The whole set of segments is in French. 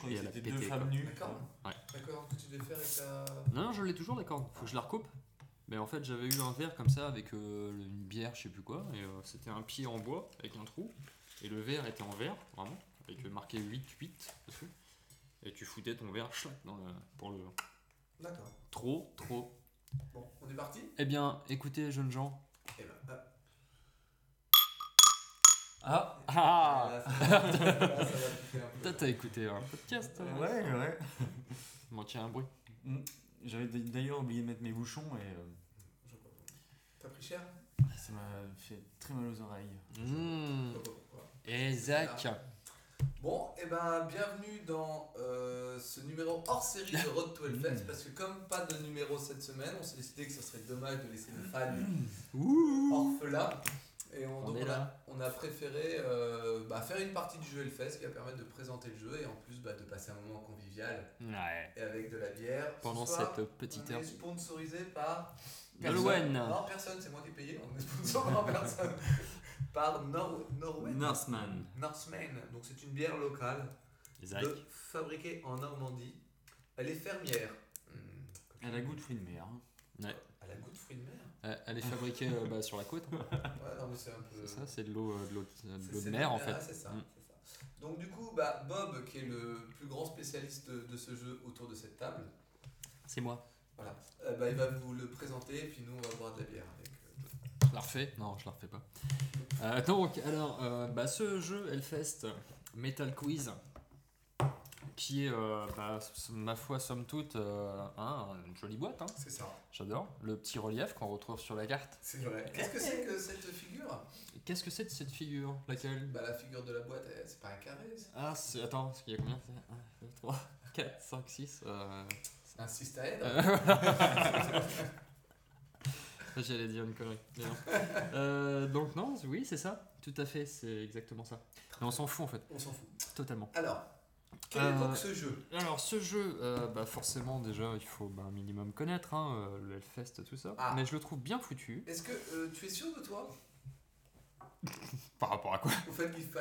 et elle a C'était pété. deux Quoi. femmes nues. D'accord. Ouais. D'accord, que tu devais faire avec ta. Non, je l'ai toujours la corde, faut que je la recoupe. Mais en fait, j'avais eu un verre comme ça avec une bière, je sais plus quoi, et c'était un pied en bois avec un trou, et le verre était en verre, vraiment, avec marqué 8-8 dessus. Et tu foutais ton verre pour le. D'accord. Trop. Bon, on est parti. Eh bien, écoutez, jeunes gens. Eh ben, Ah Ah là, ça va piquer un peu. Toi, t'as écouté un podcast ouais. Bon, tiens, un bruit. J'avais d'ailleurs oublié de mettre mes bouchons et T'as pris cher? ça m'a fait très mal aux oreilles. Mmh. Je sais pas pourquoi. Et Zach. Bon, et ben bienvenue dans ce numéro hors série de Road to Hellfest, parce que comme pas de numéro cette semaine, on s'est décidé que ce serait dommage de laisser les fans orphelins. Et on a préféré faire une partie du jeu Hellfest qui va permettre de présenter le jeu et en plus de passer un moment convivial Ouais. et avec de la bière. Pendant Ce soir, cette petite on heure. est sponsorisé par Nolwenn. Non, personne, c'est moi qui ai payé, on est sponsorisé par personne. Par Northman. Northman, donc c'est une bière locale Zach. fabriquée en Normandie. Elle est fermière. Elle a goût de fruits de mer. Ouais. Elle a goût de fruits de mer. Elle est fabriquée sur la côte. Ouais, non, mais c'est un peu. C'est ça, c'est de l'eau C'est de mer en ouais, fait. c'est ça, Mm. c'est ça. Donc du coup, Bob, qui est le plus grand spécialiste de ce jeu autour de cette table, C'est moi. voilà, il va vous le présenter et puis nous on va boire de la bière avec. Je la refais? Non, je la refais pas. Ce jeu Hellfest Metal Quiz, qui est, ma foi, somme toute, une jolie boîte. Hein. C'est ça. J'adore. Le petit relief qu'on retrouve sur la carte. C'est vrai. Qu'est-ce que c'est que cette figure? Qu'est-ce que c'est de cette figure? Laquelle? La figure de la boîte, c'est pas un carré. Ah, attends, il y a combien? 1, 2, 3, 4, 5, 6. C'est un cystaèdre. J'allais dire une connerie. Mais non. Donc non, oui, c'est ça. Tout à fait, c'est exactement ça. Mais on s'en fout en fait. On s'en fout. Totalement. Alors, quel est donc ce jeu? Alors ce jeu, forcément déjà il faut un minimum connaître le Hellfest, tout ça. Ah. Mais je le trouve bien foutu. Est-ce que tu es sûr de toi? Par rapport à quoi? Au fait qu'il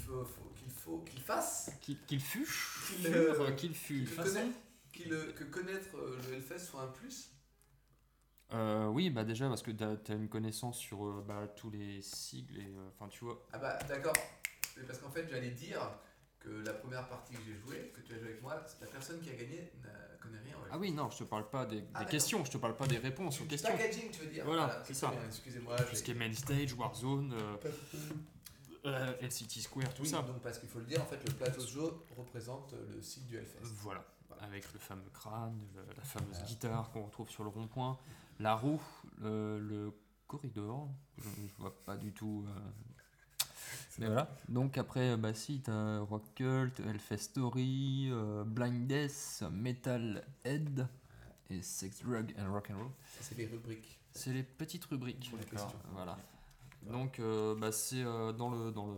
fasse Qu'il fuche, qu'il fût. que connaître le Hellfest soit un plus? Oui, déjà parce que t'as une connaissance sur tous les sigles et tu vois. Ah d'accord. Mais parce qu'en fait j'allais dire que la première partie que j'ai jouée, que tu as joué avec moi, la personne qui a gagné ne connaît rien. Ah oui, non, je te parle pas des questions, je te parle pas des réponses aux Du questions. packaging, tu veux dire? Voilà, c'est ça. Bien, excusez-moi. Tout ce qui est Main Stage, Warzone, LCT Square, tout Oui, ça. donc parce qu'il faut le dire, en fait, le plateau de jeu représente le site du Hellfest. Voilà. Avec le fameux crâne, la fameuse guitare qu'on retrouve sur le rond-point, la roue, le corridor, je vois pas du tout. Mais voilà. Donc après, si t'as Rock Cult, Hellfest Story, Blind Death, Metal Head et Sex, Drug and Rock and Roll. Ça, c'est les rubriques. C'est les petites rubriques. Pour les questions. Voilà. Donc c'est dans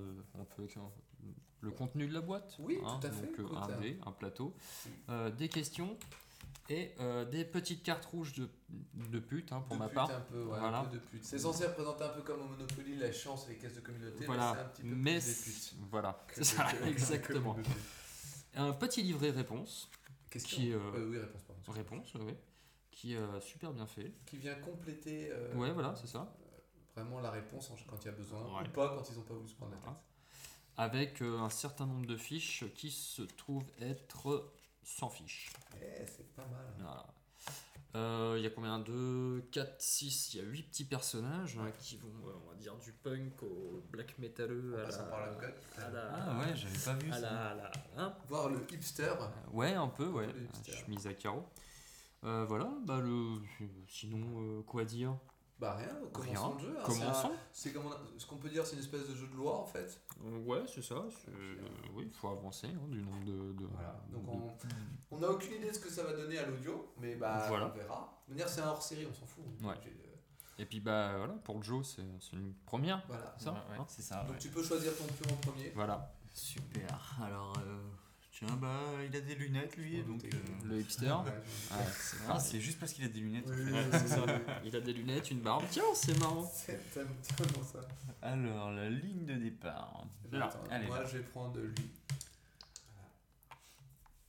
le contenu de la boîte. Oui, tout à fait. Donc Écoute, un dé, un plateau, des questions et des petites cartes rouges de pute pour ma part. Un peu, Voilà. un peu de pute. C'est censé représenter un peu comme au Monopoly la chance et les caisses de communauté, Voilà. mais c'est un petit peu Mais plus des putes. voilà, Que c'est ça, que exactement. communauté. Un petit livret réponse. Question. Qui oui, réponse pardon. réponse, oui, qui est super bien fait. Qui vient compléter Ouais, voilà, c'est ça. vraiment la réponse quand il y a besoin, Ouais. ou pas quand ils n'ont pas voulu se prendre la Voilà. tête. Avec un certain nombre de fiches qui se trouvent être sans fiches. C'est pas mal. Voilà. Il y a combien? 2, 4, 6, il y a 8 petits personnages qui vont, on va dire, du punk au black metalleux En passant par la goth. Ah ouais, j'avais pas vu ça. Voir le hipster. Ouais, un peu, ouais. Le hipster. Chemise à carreaux. Voilà, sinon, quoi dire? Rien, commençons le jeu. Hein. Commençons. C'est comme ce qu'on peut dire, c'est une espèce de jeu de loi en fait. Ouais, c'est ça. Oui, il faut avancer du nombre de. Voilà. Donc on n'a aucune idée de ce que ça va donner à l'audio, mais Voilà. on verra. De manière, c'est un hors série, on s'en fout. Ouais. Et puis voilà, pour le Joe, c'est une première. Voilà. Ça, Ouais, hein. c'est ça. Donc Ouais. tu peux choisir ton pion en premier. Voilà. Super. Alors, tiens, il a des lunettes lui, Je m'en donc. doutais. Le hipster. Ah, c'est juste parce qu'il a des lunettes. en fait. Ouais, c'est ça. Il a des lunettes, une barbe. Tiens, c'est marrant. C'est tellement ça. Alors, la ligne de départ. Alors, Attends, allez, moi là. je vais prendre lui.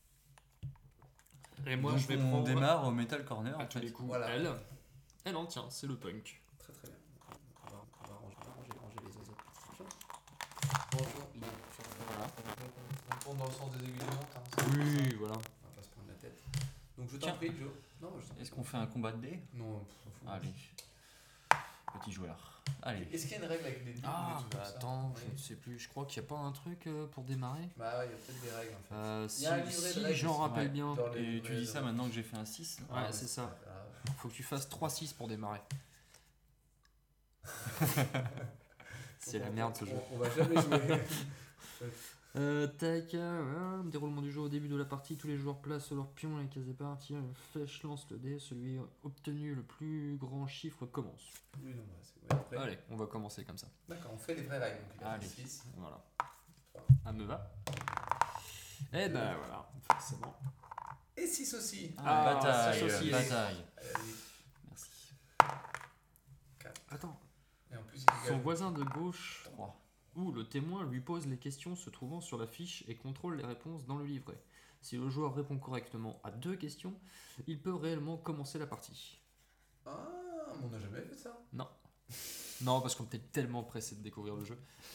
Et moi, Donc je vais on prendre démarre au Metal Corner. à En tous les fait. coups. Voilà. Elle en tient, c'est le punk. Très très bien. On va ranger les autres petites choses. Bonjour. Voilà. On tourne dans le sens des aiguilles de montre. Hein, Oui, voilà. On va pas se prendre la tête. Donc je t'en Tiens. prie, Joe. Non, je t'en prie. Est-ce qu'on fait un combat de dés? Non, on s'en fout. Allez. Petit joueur. Allez. Est-ce qu'il y a une règle avec des doubles Ah, et tout bah comme ça attends, Oui. je ne sais plus. Je crois qu'il n'y a pas un truc pour démarrer. Bah ouais, il y a peut-être des règles en fait. Si Il y a un livret de si règles j'en aussi. rappelle Ouais. bien. Dans les Et livrets tu dis de- ça maintenant que j'ai fait un 6? Ouais, c'est ça. Ah, Faut que tu fasses 3-6 pour démarrer. C'est la merde ce jeu. On va jamais jouer. Tac, déroulement du jeu au début de la partie, tous les joueurs placent leur pion à la case départ, tire une flèche, lance le dé, celui obtenu le plus grand chiffre commence. Oui, non, bah, c'est ouais, après. Allez, on va commencer comme ça. D'accord, on fait les vraies règles. Donc il a Allez. fait 6. Voilà. Ah, me va. Et ben voilà, forcément. Et 6 aussi. Ah, bataille. ça aussi, Bataille. Allez, Merci. Attends, et en plus, il son gagne. voisin de gauche 3. ou le témoin lui pose les questions se trouvant sur la fiche et contrôle les réponses dans le livret. Si le joueur répond correctement à 2 questions, il peut réellement commencer la partie. Ah, mais on n'a jamais fait ça. Non, parce qu'on était tellement pressé de découvrir le jeu.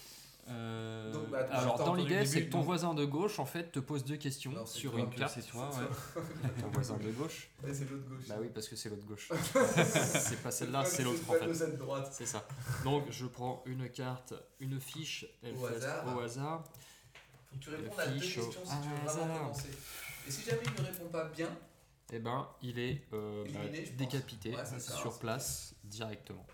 Donc, bah, attends, Alors, j'ai dans entendu l'idée, le c'est début, que ton donc. voisin de gauche, en fait, te pose 2 questions Non, c'est sur toi, une que carte. C'est toi, ouais. Ton voisin de gauche. Ouais, c'est l'autre gauche. Bah oui, parce que c'est l'autre gauche. C'est pas celle-là, c'est l'autre en fait. C'est droite. C'est ça. Donc, je prends une carte, une fiche, elle Au fait hasard. au hasard. Faut que tu répondes à 2 fiche questions au si tu veux vraiment hasard. commencer. Et si jamais il ne répond pas bien, Et ben, il est Éliminé, je pense. décapité Ouais, c'est ça, sur c'est place directement.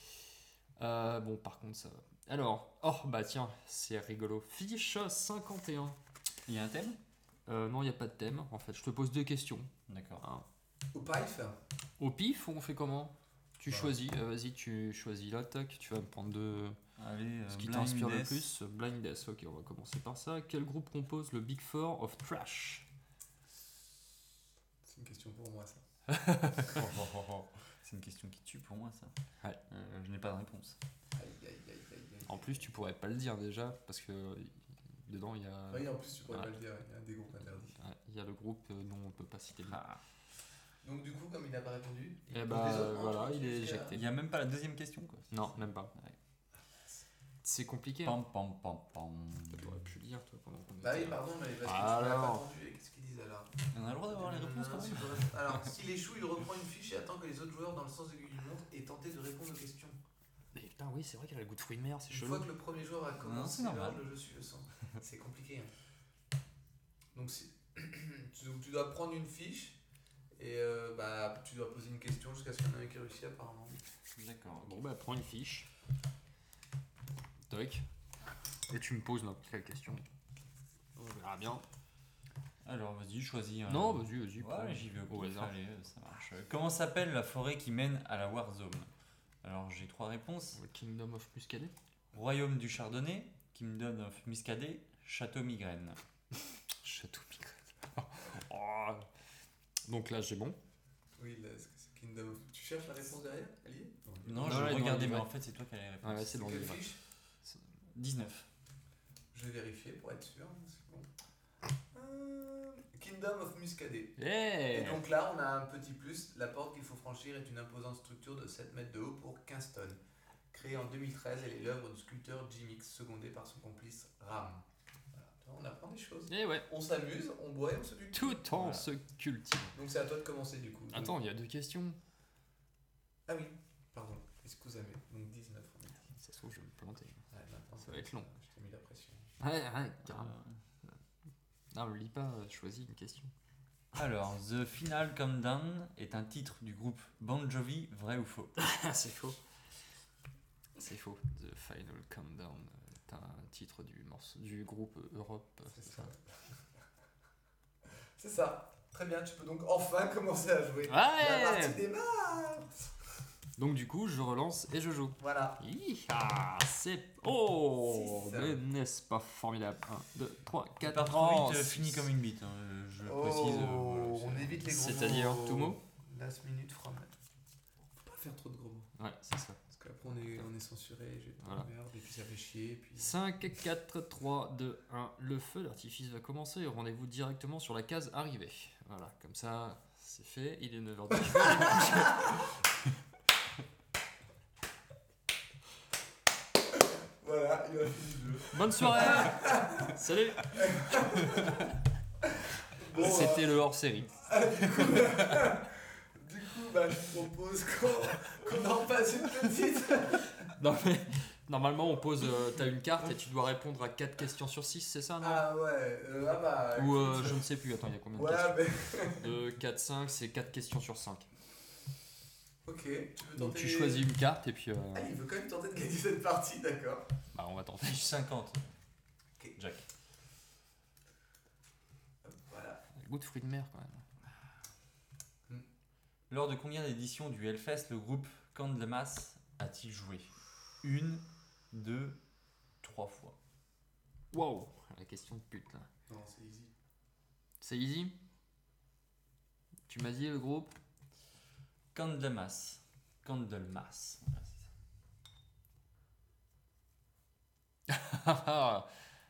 Bon, par contre, ça va. Alors, oh bah tiens, c'est rigolo. Fiche 51. Il y a un thème? Non, il n'y a pas de thème. En fait, je te pose 2 questions. D'accord. Hein. au pif, Au pif, on fait comment? Tu Bah. choisis, vas-y, tu choisis là, tac, tu vas me prendre Allez, ce qui Blind t'inspire le Death. plus. Blind Death, ok, on va commencer par ça. Quel groupe compose le Big Four of Trash? c'est une question pour moi ça. C'est une question qui tue pour moi, ça. Ouais. Je n'ai pas de réponse. Aïe, aïe, aïe, aïe, aïe. En plus, tu pourrais pas le dire déjà, parce que dedans, il y a, Oui, en plus, tu pourrais Ouais. pas le dire, il y a des groupes interdits. il y a le groupe dont on peut pas citer le nom. Ah. Donc, du coup, comme il n'a pas répondu, il Eh pose bah, les autres, non, voilà, tu il est jusqu'à- éjecté. Il n'y a même pas la deuxième question, quoi. Non, même pas. Ouais. C'est compliqué. Hein. Pam, pam, pam, pam. T'aurais pu le lire, toi, pendant qu'on Bah oui, était là. pardon, mais parce que tu l'as pas Alors. entendu. Et qu'est-ce qu'ils disent alors On a le droit d'avoir les réponses quand même. Alors, s'il échoue, il reprend une fiche et attend que les autres joueurs, dans le sens aiguille du montre, aient tenté de répondre aux questions. Mais putain, oui, c'est vrai qu'elle a le goût de fruits de mer, c'est Une chelou. fois que le premier joueur a commencé, c'est normal. alors le jeu suit le sens. C'est compliqué. Hein. Donc, tu dois prendre une fiche et bah, tu dois poser une question jusqu'à ce qu'il y en ait un qui réussit apparemment. D'accord. Bon, bah, prends une fiche. Toc. Et tu me poses n'importe quelle question. On verra bien. Alors, vas-y, choisis un. Non, vas-y, prends. Ouais, j'y vais au Au pif, hasard. allez, ça marche. Comment s'appelle la forêt qui mène à la Warzone? Alors, j'ai 3 réponses. Kingdom of Muscadet. Royaume du Chardonnay, Kingdom of Muscadet, Château Migraine. Château Migraine. Oh. Donc là, j'ai bon. Oui, là, c'est Kingdom of... Tu cherches la réponse derrière? Elle y est? Non, Non, je ouais, dans regardais, le mais livret. en fait, c'est toi qui as les réponses. Ouais, c'est dans le Quelle livre. fiche? 19. Je vais vérifier pour être sûr. C'est bon. Kingdom of Muscadet. Et Yeah. donc là, on a un petit plus. La porte qu'il faut franchir est une imposante structure de 7 mètres de haut pour 15 tonnes. Créée en 2013, elle est l'œuvre du sculpteur Jimix, secondé par son complice Ram. Voilà. Tu vois, on apprend des choses. Et ouais. On s'amuse, on boit et on se tue. Tout en Voilà. se cultive. Donc c'est à toi de commencer du coup. Donc- Attends, il y a 2 questions. Ah oui, pardon. Excusez-moi. Donc 19, on a dit. Ça se trouve, je vais me planter. Ouais, maintenant, Ça va être long. Je t'ai mis la pression. Ouais, carrément. Non, me lis pas, choisis une question. Alors, The Final Countdown est un titre du groupe Bon Jovi, vrai ou faux? C'est faux. C'est faux. The Final Countdown est un titre du groupe Europe. C'est ça. C'est ça. Très bien, tu peux donc enfin commencer à jouer. La partie Ouais. démarre. Donc du coup, je relance et je joue. Voilà. Hi-ha, c'est... Oh, Six. mais n'est-ce pas formidable? 1, 2, 3, 4, Par trop vite, fini comme une bite, hein, je le précise. Oh, voilà, on c'est- évite les gros mots. C'est-à-dire tout mot? Last minute from. Faut pas faire trop de gros mots. Ouais, c'est ça. Parce Après on est censuré, j'ai Voilà. merde, et puis ça fait chier. Et puis... 5, 4, 3, 2, 1. Le feu d'artifice va commencer. Rendez-vous directement sur la case arrivée. Voilà, comme ça, c'est fait. Il est 9h10. Voilà, il a fini le jeu. Bonne soirée. Salut. Bon, C'était le hors-série. Du coup, bah, je vous propose qu'on en passe une petite. Non, mais normalement, on pose. T'as une carte et tu dois répondre à 4 questions sur 6, c'est ça, non? Ah ouais, ah bah. Ou écoute, je ne sais plus. Attends, il y a combien de ouais, questions? mais. 2, 4, 5, c'est 4 questions sur 5. Ok, tu veux tenter. Donc tu choisis une carte et puis. Ah, il veut quand même tenter de gagner cette partie, d'accord. Bah, on va tenter. Fiche 50. Ok. Jack. Voilà. Le goût de fruits de mer, quand même. Lors de combien d'éditions du Hellfest le groupe Candlemas a-t-il joué? 1, 2, 3 fois. Waouh, la question de pute là. Non, c'est easy. C'est easy? Tu m'as dit le groupe? Candlemas. Candlemas. Voilà, c'est ça.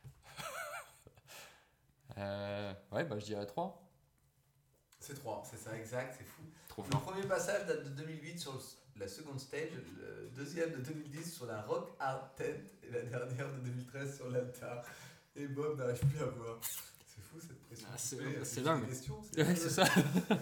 Ouais, bah je dirais 3. C'est 3, c'est ça, exact, c'est fou. Trop Le fort. premier passage date de 2008 sur la seconde stage, le deuxième de 2010 sur la Rock Hard Tent et la dernière de 2013 sur l'altar. Et Bob n'arrive plus à voir. C'est fou cette pression. Ah, c'est- Tu fais, c'est tu dingue. fais des questions, Ouais, c'est ça.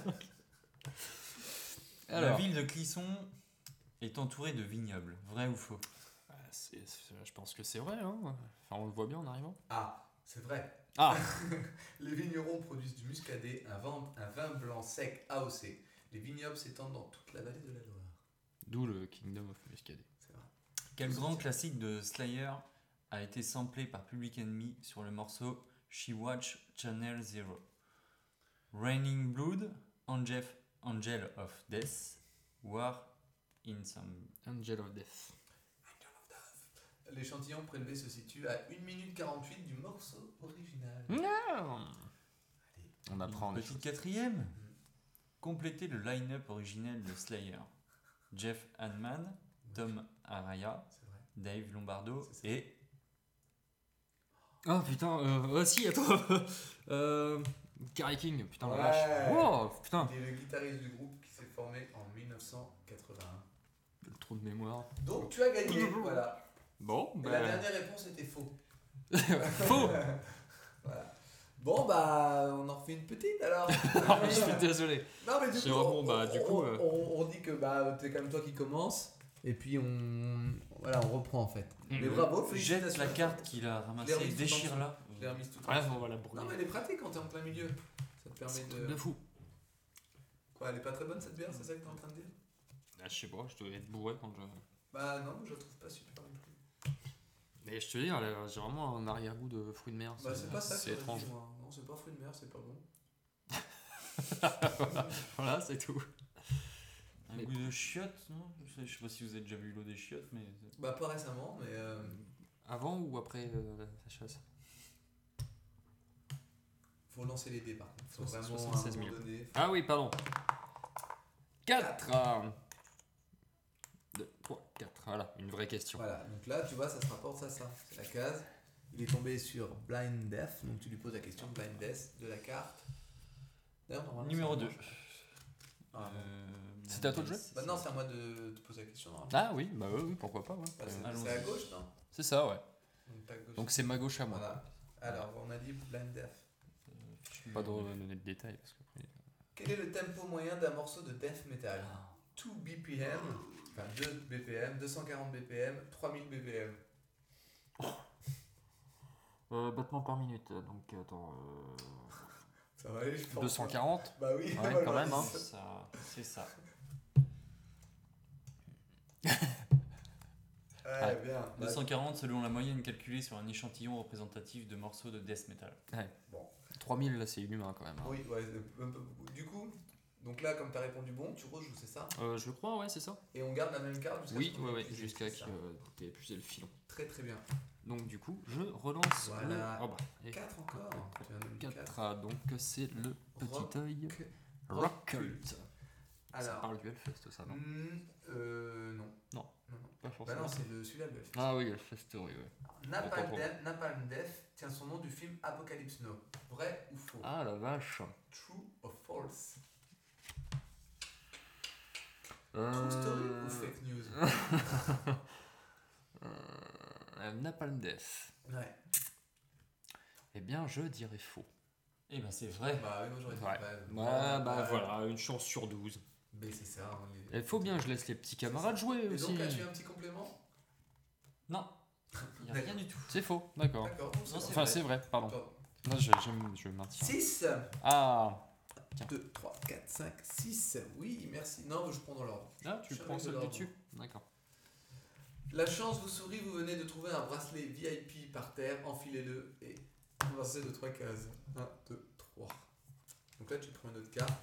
La Alors, ville de Clisson est entourée de vignobles. Vrai ou faux? je pense que c'est vrai, hein. Enfin, on le voit bien en arrivant. Ah, c'est vrai. Ah, Les vignerons produisent du muscadet, un vin blanc sec AOC. Les vignobles s'étendent dans toute la vallée de la Loire. d'où le Kingdom of Muscadet. C'est vrai. Quel grand classique de Slayer a été samplé par Public Enemy sur le morceau She Watch Channel Zero? Raining Blood, Angel of Death, War in Some. Angel of Death. L'échantillon prélevé se situe à 1 minute 48 du morceau original. Non. On apprend Une des petite choses. quatrième. Complétez le line-up originel de Slayer. Jeff Hanneman, Tom Araya, C'est vrai. Dave Lombardo C'est ça. et Oh putain, si, attends. Gary King, putain la Ouais. vache. Wow, putain. Il est le guitariste du groupe qui s'est formé en 1981. Le trou de mémoire. Donc tu as gagné, voilà. Bon, Et la dernière réponse était faux. Faux. Voilà. Bon bah on en refait une petite alors. Non, mais je suis désolé. Non mais du C'est coup, vraiment, bah, du coup, on dit que bah c'est quand même toi qui commence et puis on reprend en fait. Mais Mhm. bravo, jette félicitations. la carte qu'il a Je l'ai ramassée, remise tout en déchire-la. Je l'ai remise tout en Ouais, dessous. on va la brûler. Non mais elle est pratique quand t'es en plein milieu. Ça te permet C'est un truc de de. fou. Quoi, elle est pas très bonne cette bière, c'est ça que t'es en train de dire? Ah, je sais pas, je devais être bourré quand je. Bah non, je la trouve pas super non plus. Mais je te dis, j'ai vraiment un arrière-goût de fruits de mer. Bah c'est pas ça c'est que j'aurais étrange. dit, moi. Non, c'est pas fruit de mer, c'est pas bon. Voilà, c'est tout. Un Mais- goût de chiottes, non? Je sais pas si vous avez déjà vu l'eau des chiottes, mais. Bah pas récemment, mais Avant ou après la chasse? faut lancer les dés par contre. Faut vraiment 76 à un 000. moment donné. Ah oui, pardon. 4 2, 3, 4. Voilà, une vraie question. Voilà, donc là tu vois ça se rapporte à ça. C'est la case. Il est tombé sur Blind Death, donc tu lui poses la question Blind Death de la carte. D'ailleurs, normalement, Numéro c'est 2. moi. Ah, C'était à toi de jouer? Bah non, c'est à moi de te poser la question. normalement. Ah oui, bah oui, pourquoi pas. Ouais. Bah, allons-y. c'est à gauche, non? C'est ça, ouais. Donc, t'as gauche. Donc c'est ma gauche à moi. Voilà. Alors, on a dit Blind Death. Pas de donner de détails parce qu'après. Quel est le tempo moyen d'un morceau de death metal? 2 BPM, enfin 2 BPM, 240 BPM, 3000 BPM. Battement par minute, donc attends. Ça va aller, je pense. 240. Bah oui, Ouais, voilà, quand même, hein. c'est ça. Ça, c'est ça. Ouais, bien. Bah, 240 selon la moyenne calculée sur un échantillon représentatif de morceaux de death metal. 3000, là, c'est inhumain quand même. hein. oui, ouais, c'est un peu beaucoup. Du coup, donc là, comme tu as répondu bon, tu rejoues, c'est ça? Je crois, ouais, c'est ça. Et on garde la même carte jusqu'à Oui, ce qu'on ait ouais, épuisé, jusqu'à c'est que ça. tu aies épuisé le filon. Très très bien. Donc du coup, je relance Voilà. le... Oh bah, et 4 encore. Tu as un 4. quatre. Ah, donc c'est le Rock- petit œil Rock Rock Cult. Ça Alors, parle du Hellfest, ça, non? non. Non. Non. Pas Bah forcément. non, c'est celui-là le Hellfest. Ah oui, Hellfest Story, ouais. Napalm Autant pour Death, Napalm Death tient son nom du film Apocalypse Now. Vrai ou faux? Ah la vache. True or false? True story ou fake news? Napalm Death. Ouais. Eh bien, je dirais faux. Eh ben c'est vrai. Bah oui, moi j'aurais dit Ouais. vrai. Bah voilà, une chance sur 12. Mais c'est ça. Il faut bien que je laisse les petits camarades jouer Et aussi. donc, as-tu un petit complément? Non. Il n'y a rien du tout. C'est faux, d'accord. D'accord. Non, Enfin, c'est vrai, pardon. Non, je maintiens. 6, Ah, 2, 3, 4, 5, 6. Oui, merci. Non, je prends dans l'ordre. ah tu Je prends savais celle de du l'ordre. dessus. D'accord. La chance vous sourit, vous venez de trouver un bracelet VIP par terre, enfilez-le et avancez de 3 cases. 1, 2, 3. Donc là, tu prends une autre carte.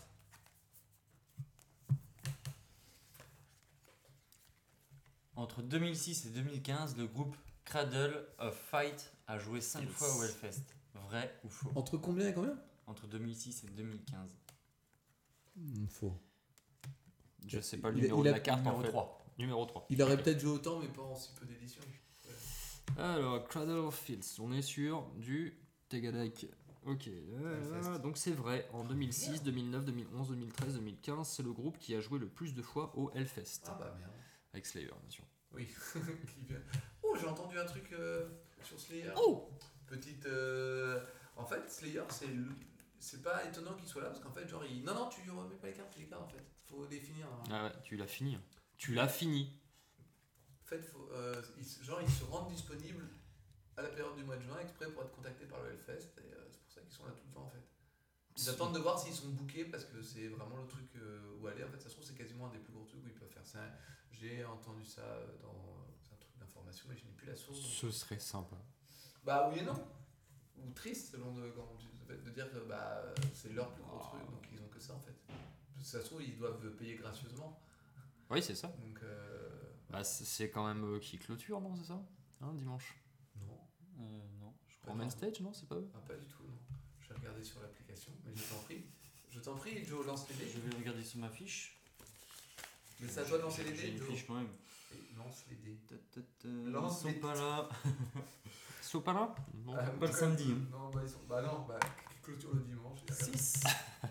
Entre 2006 et 2015, le groupe Cradle of Fight a joué 5 Yes. fois au Hellfest. Vrai ou faux? Entre combien et combien? Entre 2006 et 2015. Faux. Je sais pas le Il- numéro il de a- la carte en Numéro fait. 3. Numéro 3. Il aurait peut-être joué autant, mais pas en si peu d'éditions. Alors, Cradle of Fields, on est sur du Tegadek. Ok, Hellfest. donc c'est vrai, en 2006, 2009, 2011, 2013, 2015, c'est le groupe qui a joué le plus de fois au Hellfest. Ah bah merde. Avec Slayer, bien sûr. Oui. Qui vient- Oh, j'ai entendu un truc sur Slayer. Oh Petite. En fait, Slayer, c'est pas étonnant qu'il soit là parce qu'en fait, genre, il. Non, tu remets pas les cartes, les gars, en fait. Faut les finir. Hein. Ah ouais, tu l'as fini. hein. Tu l'as fini. En fait, ils se rendent disponibles à la période du mois de juin exprès pour être contactés par le Hellfest et c'est pour ça qu'ils sont là tout le temps en fait. Ils attendent de voir s'ils sont bookés parce que c'est vraiment le truc où aller. En fait, ça se trouve, c'est quasiment un des plus gros trucs où ils peuvent faire ça. J'ai entendu ça dans un truc d'information, mais je n'ai plus la source. donc- Ce serait sympa. Bah oui et non. Ou triste selon le fait de dire que bah, c'est leur plus gros Ah. truc, donc ils ont que ça en fait. Ça se trouve, ils doivent payer gracieusement. Oui, c'est ça. Donc, Bah, c'est quand même qui clôture, non, c'est ça hein, dimanche. non. Non. Pour Main Stage, non, c'est pas eux Ah, pas du tout, non. Je vais regarder sur l'application, mais je t'en prie. Je t'en prie, Joe, lance les dés. Je vais regarder sur ma fiche. Mais ça doit lancer les J'ai dés, une Joe. fiche quand même. Et lance les dés. Ils sont pas là. Sopala Non. Ah, pas le samedi, hein. Non, bah, ils sont... bah non, bah clôture le dimanche. 6.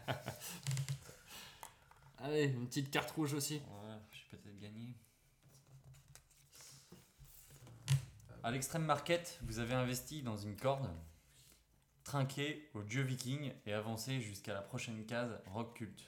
Allez, une petite carte rouge aussi. Ouais, je vais peut-être gagner. À l'extrême market, vous avez investi dans une corde, trinqué au dieu viking et avancé jusqu'à la prochaine case rock culte.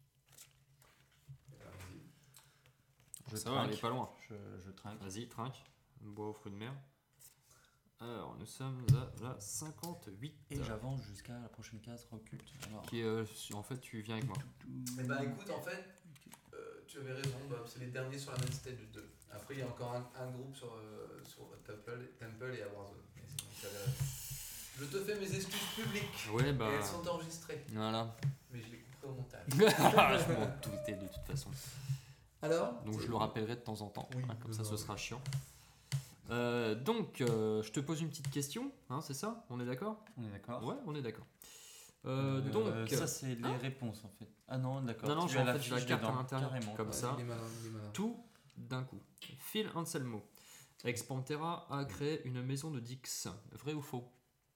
Vas-y. Ça va, elle est pas loin. Je trinque. Vas-y, trinque. Bois aux fruits de mer. Alors, nous sommes à la 58. Et j'avance jusqu'à la prochaine case rock culte. Alors, Qui est, en fait, tu viens avec moi. Eh ben écoute, en fait, tu avais raison, bah, c'est les derniers sur la main stage 2. Après, il y a encore un groupe sur Temple et à Warzone. Mais sinon, tu avais raison. Je te fais mes excuses publiques. Ouais, Et bah. elles sont enregistrées. Voilà. Mais je les couperai au montage. Je m'en doutais de toute façon. Alors Donc, je le rappellerai de temps en temps. Oui, hein, comme ça, non, ce oui. sera chiant. Donc, je te pose une petite question. Hein, c'est ça On est d'accord on est d'accord. Ouais, on est d'accord. Donc. ça, c'est les réponses en fait. Ah non, d'accord. Non, non, Tu as en la fait, j'ai la fiche carte à dedans, l'intérieur, carrément. comme ça. Il est malin, il est malin. Tout d'un coup. Phil Anselmo. Ex Pantera a créé une maison de Dix. Vrai ou faux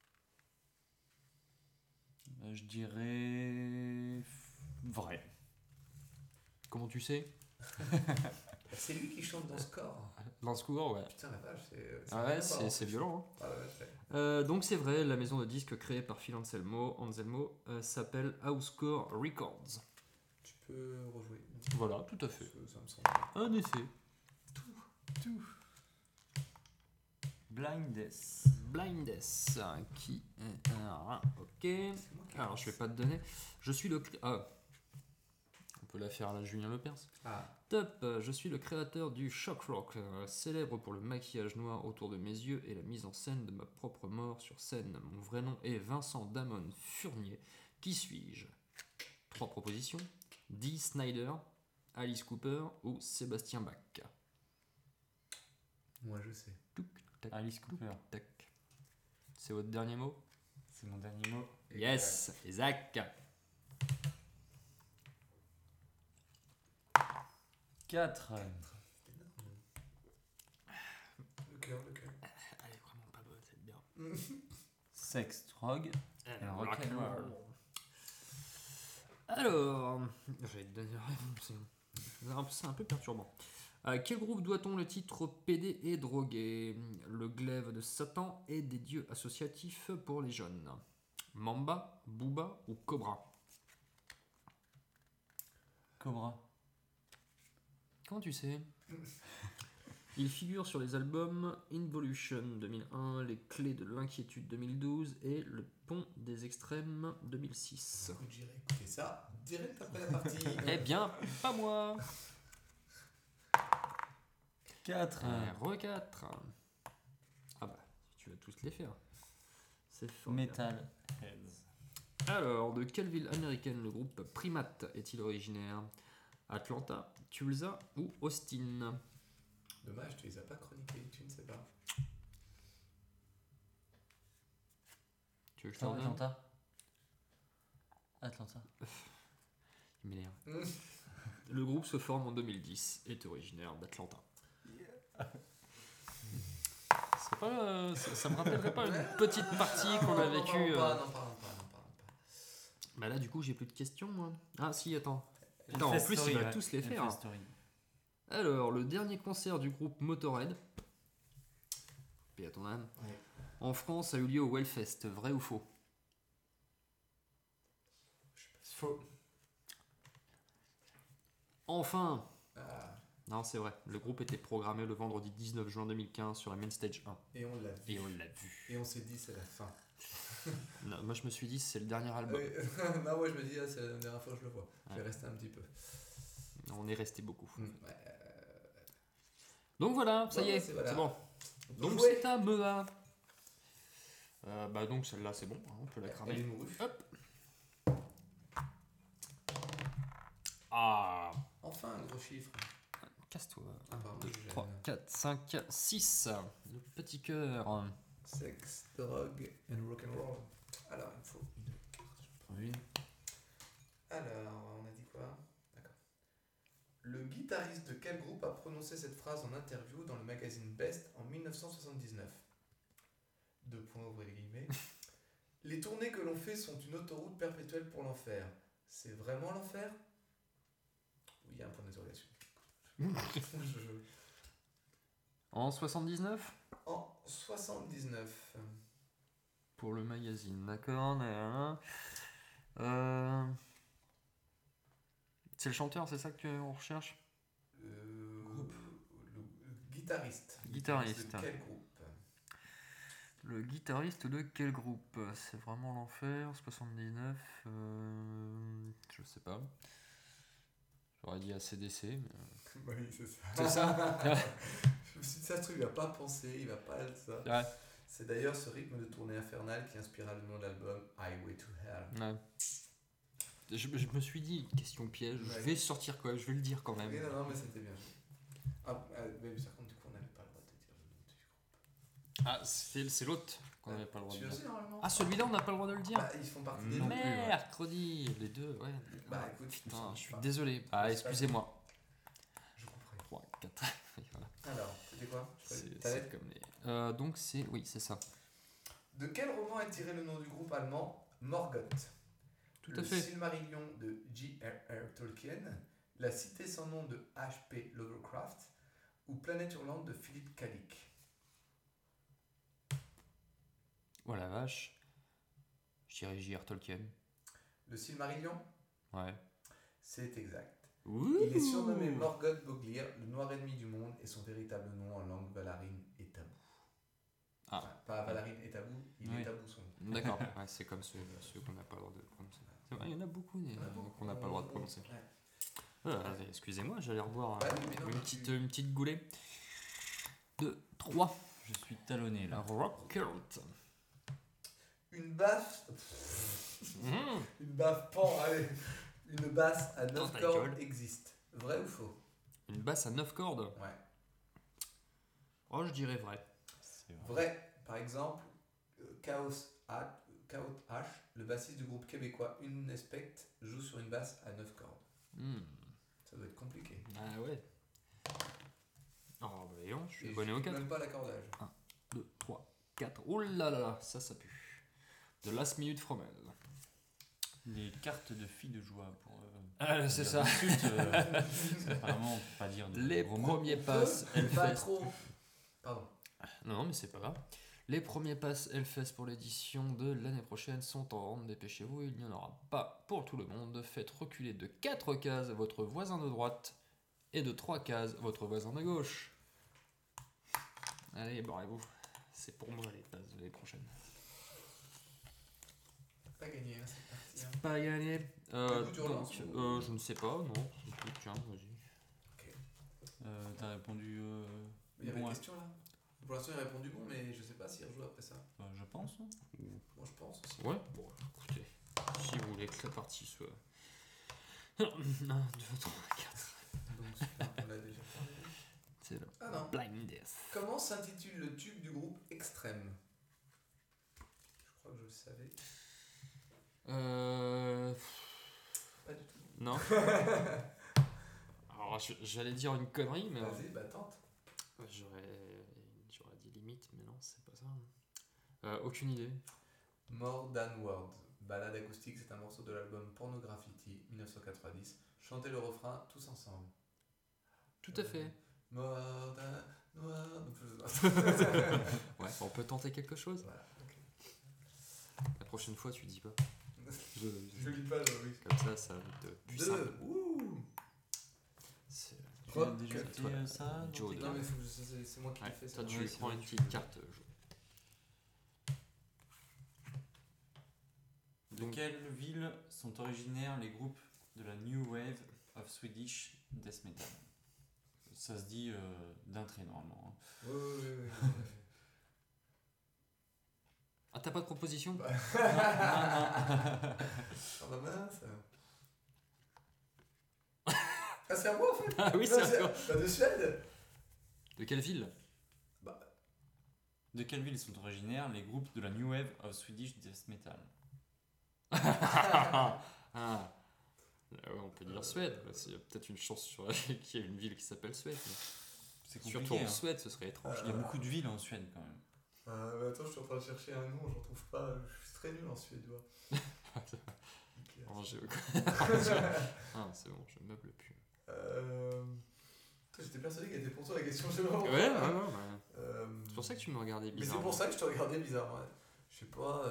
Je dirais vrai. Comment tu sais C'est lui qui chante dans Score. Dans ce cours, ouais. Putain, la vache, c'est. Ah ouais, bien c'est balancé. violent. Hein. Ah ouais, c'est- Donc c'est vrai, la maison de disques créée par Phil Anselmo, s'appelle Housecore Records. Tu peux rejouer. Voilà, tout à fait. Ça me semble. Un effet. Tout. Blindness. Blindness, qui est un... Ok. Alors je vais pas te donner. Je suis le... Ah. On peut la faire à la Julien Lepers. Ah, Top, je suis le créateur du Shock Rock, célèbre pour le maquillage noir autour de mes yeux et la mise en scène de ma propre mort sur scène. Mon vrai nom est Vincent Damon Furnier. Qui suis-je 3 propositions. Dee Snider, Alice Cooper ou Sébastien Bach. moi je sais. Touc, tac, Alice Cooper. tac. C'est votre dernier mot C'est mon dernier mot. Yes, Isaac. 4. Le cœur. Elle est vraiment pas bonne, c'est bien. Sex, drogue et rock'n'roll. Alors, j'allais te donner la réponse. C'est un peu perturbant. À quel groupe doit-on le titre PD et drogué? Le glaive de Satan et des dieux associatifs pour les jeunes. Mamba, Booba ou Cobra? Cobra. Comment tu sais? Il figure sur les albums Involution 2001, Les Clés de l'Inquiétude 2012 et Le Pont des Extrêmes 2006. Écoute, j'irai écouter ça direct après la partie. Eh bien, pas moi. 4. R4. Ah bah, tu vas tous les faire. C'est formidable. Metal Heads. Alors, de quelle ville américaine le groupe Primate est-il originaire? Atlanta, Tulsa ou Austin? Dommage, tu les as pas chroniqués, tu ne sais pas. Tu veux que je t'en donne? Atlanta. Il m'énerve. Le groupe se forme en 2010 et est originaire d'Atlanta. C'est pas, ça me rappellerait pas une petite partie qu'on a vécue. Non, parlons pas. Bah là, du coup, j'ai plus de questions, moi. Ah, si, attends. Une Attends, en fast plus, story, il va ouais. tous les Une faire. fast story. Alors, le dernier concert du groupe Motorhead, paix à ton âme, Ouais. en France a eu lieu au Wellfest. Vrai ou faux? Faux. Enfin! Ah, Non, c'est vrai. Le groupe était programmé le vendredi 19 juin 2015 sur la Main Stage 1. et on l'a vu. Et on l'a vu. Et on s'est dit, c'est la fin. Non, moi, je me suis dit, c'est le dernier album. Non, moi je me dis, ah, c'est la dernière fois que je le vois. Je vais Ouais. rester un petit peu. On est resté beaucoup. Ouais. Donc voilà, ça Bon, y est, c'est voilà. c'est bon. On peut Donc jouer. c'est à Mea. Bah donc celle-là c'est bon, hein, on peut la Elle est cramer. mourue. Hop. Ah. Enfin, un gros chiffre. Casse-toi. Ah, pardon, 2, j'ai 3, 4, 5, 6. Le petit cœur. Sex, drogue and rock'n'roll. Alors, il me faut une carte. Je prends une. Alors, on a dit quoi? D'accord. Le guitariste de quel groupe a prononcé cette phrase en interview dans le magazine Best en 1979? Deux points, ouvrez les guillemets. Les tournées que l'on fait sont une autoroute perpétuelle pour l'enfer. C'est vraiment l'enfer? Oui, il y a un point d'interrogation. En 79 En 79. pour le magazine, d'accord. C'est le chanteur, c'est ça que on recherche? Groupe. Le guitariste. Guitariste. De quel groupe? Le guitariste de quel groupe? C'est vraiment l'enfer, 79. Je sais pas. J'aurais dit ACDC. Mais... Oui, c'est ça. C'est ça. Je me suis dit, ça se trouve, il va pas penser, il va pas être ça. Ouais. C'est d'ailleurs ce rythme de tournée infernale qui inspira le nom de l'album Highway to Hell. Ouais. Je me suis dit, question piège, je Ouais. vais sortir quoi, je vais le dire quand même. Oui, non, mais c'était bien. Ah, mais par contre, du coup, on n'avait pas le droit de dire le nom du groupe. Ah, c'est l'autre qu'on n'avait pas le droit de Tu dire. aussi, normalement? Ah, celui-là, on n'a pas le droit de le dire. Bah, ils font partie des Non deux. plus, ouais. Mercredi, les deux, ouais. Bah, écoute, Putain, je suis pas. désolé. Ah, C'est excusez-moi. Je couperai. 3, 4. Voilà. Alors, c'était quoi? C'est T'allais- comme les. Donc, c'est. Oui, c'est ça. De quel roman est tiré le nom du groupe allemand Morgoth? Tout à Le fait. Silmarillion de J.R.R. Tolkien, La Cité sans nom de H.P. Lovecraft ou Planète hurlante de Philippe K. Dick. Oh la vache. Je dirais J.R. Tolkien. Le Silmarillion, Ouais. c'est exact. Ouh. Il est surnommé Morgoth Boglir, le noir ennemi du monde, et son véritable nom en langue valarine est tabou. Ah. Enfin, pas valarine est tabou, il Oui. est tabou son nom. D'accord. Ouais, c'est comme ceux qu'on n'a pas le droit de prononcer. C'est vrai, il y en a beaucoup Il y en a beaucoup. qu'on n'a pas le droit de prononcer. Ouais. Excusez-moi, j'allais reboire Bah oui, mais non, une tu- petite goulée. 2, 3. Je suis talonné là. Rock Current. Une basse. Une basse pan, allez. Une basse à Dans 9 ta cordes gueule. existe. Vrai ou faux? Une basse à 9 cordes. Ouais. Oh, je dirais vrai. C'est vrai. Vrai, par exemple, Chaos H, le bassiste du groupe québécois Unespect, joue sur une basse à 9 cordes. Hmm. Ça doit être compliqué. Ah ouais. Oh, bah voyons, je suis Et abonné au je 4. même pas l'accordage. 2, 3, 4. Oh là là là, ça pue. The Last Minute Fromel. Les cartes de filles de joie pour. Ah, c'est dire ça. d'insultes, apparemment, on peut pas dire de Les gros mots. premiers On passes peut pas Hellfest. trop. Pardon. Non, mais c'est pas grave. Les premiers passes Hellfest pour l'édition de l'année prochaine sont en vente. Dépêchez-vous, il n'y en aura pas pour tout le monde. Faites reculer de 4 cases votre voisin de droite et de 3 cases votre voisin de gauche. Allez, barrez-vous. C'est pour moi les passes de l'année prochaine. Pas gagné, hein, c'est parti. Hein. Pas gagné. Du coup, tu relances ou- Je ne sais pas, non. Tiens, vas-y. T'as répondu. Il y avait bon, une question là. Pour l'instant, il a répondu bon, mais je sais pas s'il rejoue après ça. je pense. Hein. Moi, je pense aussi. Ouais, bon, écoutez, si vous voulez que la partie soit. 1, 2, 3, 4. Donc, super, on l'a déjà parlé. C'est le Ah non. Blind Death. Comment s'intitule le tube du groupe Extrême? Je crois que je le savais. Pas du tout. Non. Alors, j'allais dire une connerie, mais. Vas-y, bah tente. J'aurais dit limite, mais non, c'est pas ça. Aucune idée. More Than Words. Ballade acoustique, c'est un morceau de l'album Pornograffiti 1990. Chantez le refrain tous ensemble. Tout à fait. More Than Words. Ouais, on peut tenter quelque chose. Voilà, ok. La prochaine fois, tu dis pas. Je lis pas, oui. Comme ça va être plus simple. 2. Ouh. C'est- Tu Rock, as déjà cut. fait Voilà. ça dans Joe, tes là. Non, cartes mais c'est moi qui l'ai Ouais, fait ça. toi, tu Ouais, c'est prends vrai, une tu petite peux. carte. De quelle ville sont originaires les groupes de la New Wave of Swedish Death Metal? Ça se dit d'un trait normalement. Hein. Oui. Ah, t'as pas de proposition? Bah. Ah bah mince. Ah, c'est à moi en fait. Ah oui, Non, c'est encore. Bah, de Suède. De quelle ville? De quelle ville sont originaires les groupes de la New Wave of Swedish Death Metal? Ah. Ouais, on peut dire Suède. Il y a peut-être une chance sur qu'il y ait une ville qui s'appelle Suède. C'est Surtout compliqué. en Hein. Suède, ce serait étrange. Il y a beaucoup de villes en Suède quand même. Bah, attends, je suis en train de chercher un nom, je retrouve pas. Je suis très nul en suédois. En géo. Ah, c'est bon, je meuble plus. J'étais persuadé qu'elle était pour toi la question. Je sais pas pourquoi. Ouais, non. C'est pour ça que tu me regardais Mais bizarre. c'est pour ça que je te regardais bizarre. Ouais. Je sais pas.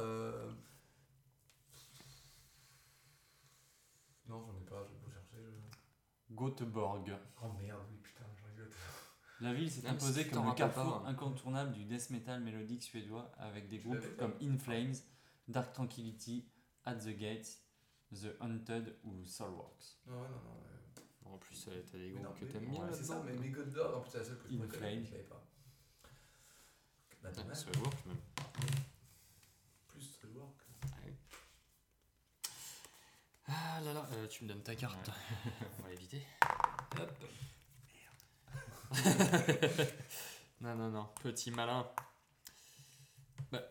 Non, j'en ai pas, je vais pas chercher. Göteborg. Oh merde, oui, putain, j'en ai eu. La ville s'est Même si imposée tu comme t'en le rappelles carrefour pas. incontournable du death metal mélodique suédois avec des groupes l'avais comme pas. In Flames, Dark Tranquillity, At the Gates, The Haunted ou Soulworks. Non. En plus, t'as des Mais non, groupes que mais- t'aimes bien ouais, c'est ça, là-dedans. mais mes God Dog, en plus, c'est la seule que je In pourrais connaître, Flames. je l'avais pas. Bah, Ouais, dommage. ça va voir même. Plus Soulwork. Ah là là, tu me donnes ta carte. On va éviter. Hop. Non, petit malin. Bah.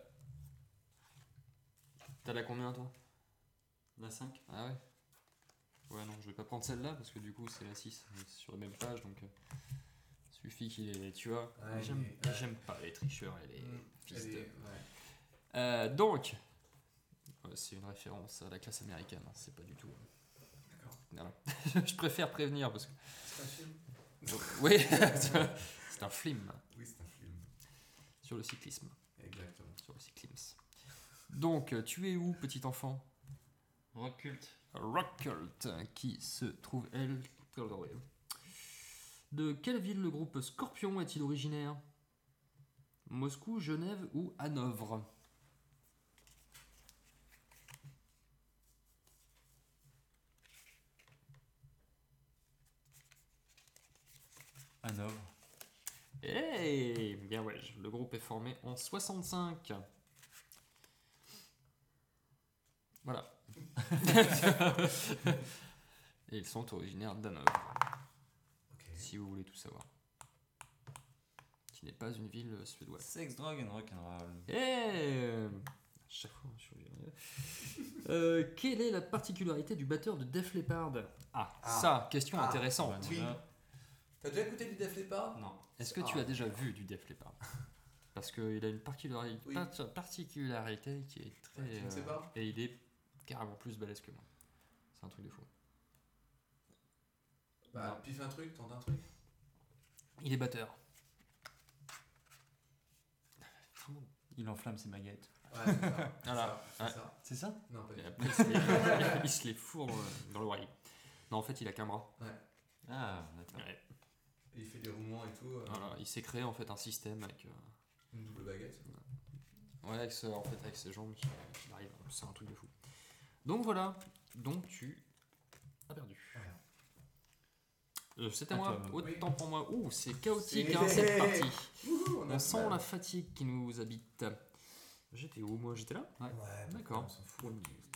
T'as la combien toi? La 5. Ah ouais? Ouais, non, je vais pas prendre celle-là parce que du coup c'est la 6. C'est sur la même page donc. Suffit qu'il est. Tu vois, Ouais, j'aime pas les tricheurs et les fils de. Ouais. Donc, c'est une référence à la classe américaine, hein, c'est pas du tout. D'accord. Voilà. Je préfère prévenir parce que. C'est un film. Oui, c'est un film Oui, c'est un film. sur le cyclisme. Exactement. Sur le cyclisme. Donc, tu es où, petit enfant? Rock Cult. Rock Cult, qui se trouve, elle. De quelle ville le groupe Scorpion est-il originaire? Moscou, Genève ou Hanovre? Hanovre. Eh bien ouais, le groupe est formé en 65. Voilà. Et ils sont originaires d'Hanovre, Ok. si vous voulez tout savoir. Qui n'est pas une ville suédoise. Sex, Drug and Rock'n'Roll. Eh chaque fois, je suis quelle est la particularité du batteur de Def Leppard? Ah, Ah. ça, question Ah. intéressante. Oui. T'as déjà écouté du Def Leppard? Non. Est-ce que tu as déjà vu du Def Leppard? Parce qu'il a une Oui. particularité qui est très. Tu ne sais pas? Et il est carrément plus balèze que moi. C'est un truc de fou. Bah, Non. piffe un truc, tente un truc. Il est batteur. Il enflamme ses baguettes. Ouais, c'est ça. Voilà. C'est Ouais. ça. C'est ça? Non, pas du Et tout. après, il se les fourre dans l'oreille. Non, en fait, il a qu'un bras. Ah, d'accord. Ouais. Et il fait des roulements et tout. Voilà, il s'est créé en fait un système avec. Une double baguette. Ouais, avec, en fait, avec ses jambes qui arrivent. C'est un truc de fou. Donc voilà. Donc tu as perdu. Voilà. C'était À moi. toi, oui. Autant pour moi. Ouh, c'est chaotique C'est- hein, cette partie. Wouhou, On sent la fatigue qui nous habite. J'étais où moi? J'étais là? Ouais, D'accord. on s'en fout.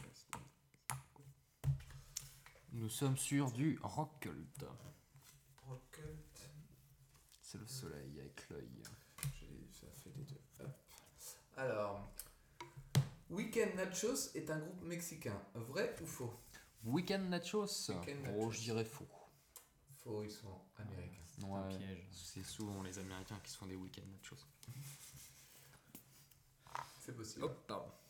Nous sommes sur du rock cult. Rockelt. C'est le soleil avec l'œil. Ça fait les deux. Hop. Alors, Weekend Nachos est un groupe mexicain. Vrai ou faux? Weekend Nachos. Weekend Oh, Nachos. je dirais faux. Faux, ils sont américains. C'est un piège. C'est souvent les Américains qui se font des week-end nachos. C'est possible. Hop.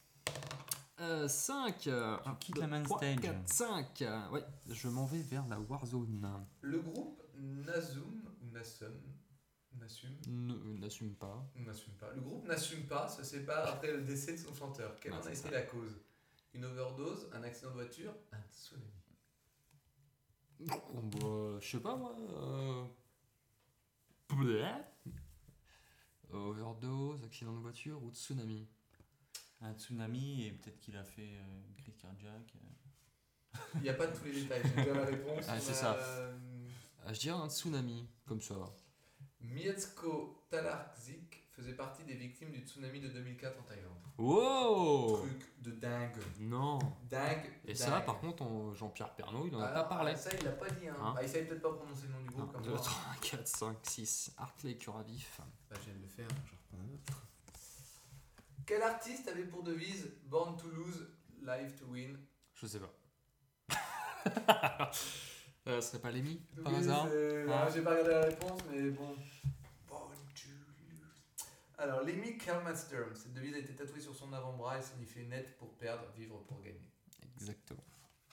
5. Tu quittes la main stage. 4, 5. Ouais, je m'en vais vers la Warzone. Le groupe Nasum, ou Nasum, N'assume pas. n'assume pas. Le groupe n'assume pas, se sépare après le décès de son chanteur. Quelle Ah, en a c'est été ça. la cause? Une overdose, un accident de voiture, un tsunami. Oh, bah, je sais pas moi. Bleh. Overdose, accident de voiture ou tsunami. Un tsunami et peut-être qu'il a fait une crise cardiaque. Il n'y a pas tous les détails, j'ai déjà la réponse. Ah, On c'est a, ça. Je dirais un tsunami, comme ça. Mietsko Talarczyk faisait partie des victimes du tsunami de 2004 en Thaïlande. Wow. Truc de dingue. Non. Dingue. Et dingue. ça, par contre, Jean-Pierre Pernaut, il n'en a Alors, pas parlé. Ça, il l'a pas dit. Hein. Hein Ah, il savait peut-être pas prononcer le nom du groupe 1, comme 2, moi. 3, 4, 5, 6. Hartley Curavif. Bah, je viens de le faire, j'en reprends un autre. Quel artiste avait pour devise Born to Lose, Live to Win? Je sais pas. Ce serait pas Lémi, par Oui, hasard? ouais, j'ai pas regardé la réponse, mais bon. Born to Lose. Alors, Lemmy Kilmister, cette devise a été tatouée sur son avant-bras. Elle signifiait net pour perdre, vivre pour gagner. Exactement.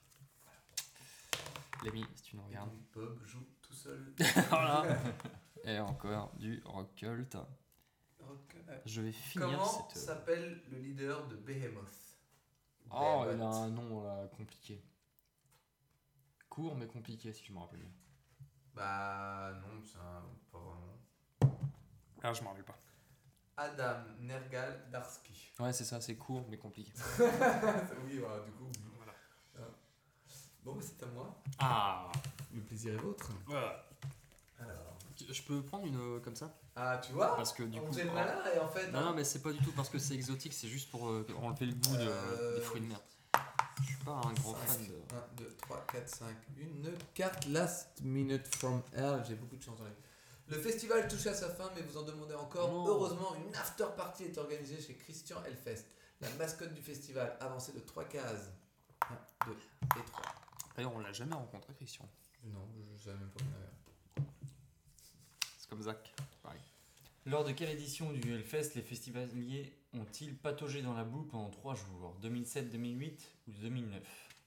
Lémi, si tu nous Et regardes. donc, Bob joue tout seul. Voilà. Et encore du rock cult. Je vais finir Comment cette. s'appelle le leader de Behemoth? Oh, il a Behemoth. un nom là, compliqué. Court mais compliqué si je me rappelle bien. Bah non, c'est un... pas vraiment. Ah, je me rappelle pas. Adam Nergal Darsky. Ouais, c'est ça, c'est court mais compliqué. Oui, voilà, du coup. Voilà. Bon, bah, c'est à moi. Ah. Le plaisir est vôtre. Voilà. Alors. Je peux prendre une comme ça? Ah, tu vois? Parce que du On coup. faisait le malin et en fait. Non, non, mais c'est pas du tout parce que c'est exotique, c'est juste pour enlever le goût des fruits de mer. Je suis pas un grand fan de. 1, 2, 3, 4, 5. Une carte Last Minute from Hell. J'ai beaucoup de chance dans la vie. Le festival touche à sa fin, mais vous en demandez encore. Non. Heureusement, une after party est organisée chez Christian Hellfest. La mascotte du festival, avancée de 3 cases. 1, 2 et 3. D'ailleurs, on l'a jamais rencontré, Christian. Non, je savais même pas qu'on avait. C'est comme Zach, pareil. Lors de quelle édition du Hellfest les festivaliers ont-ils pataugé dans la boue pendant 3 jours? 2007, 2008 ou 2009?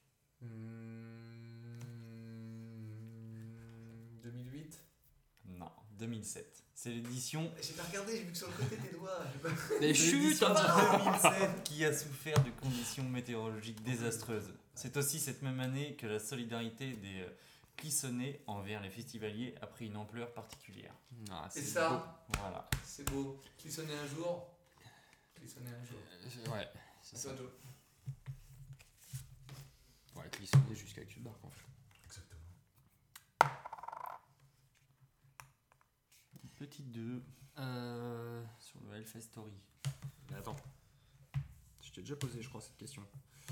2008. Non, 2007. C'est l'édition J'ai pas regardé, j'ai vu que sur le côté tes doigts. Mais C'est chut l'édition hein. de 2007 qui a souffert de conditions météorologiques désastreuses. C'est aussi cette même année que la solidarité des Clissonnais envers les festivaliers a pris une ampleur particulière. Ah, Et c'est ça, Voilà. c'est beau. Clissonner un jour. Clissonner un jour. beau. Ouais, c'est C'est ça. ça, Joe. Ouais, clissonner jusqu'à Q-Bark en fait. Exactement. Petite 2 sur le Hellfest Story. Mais attends. Je t'ai déjà posé, je crois, cette question.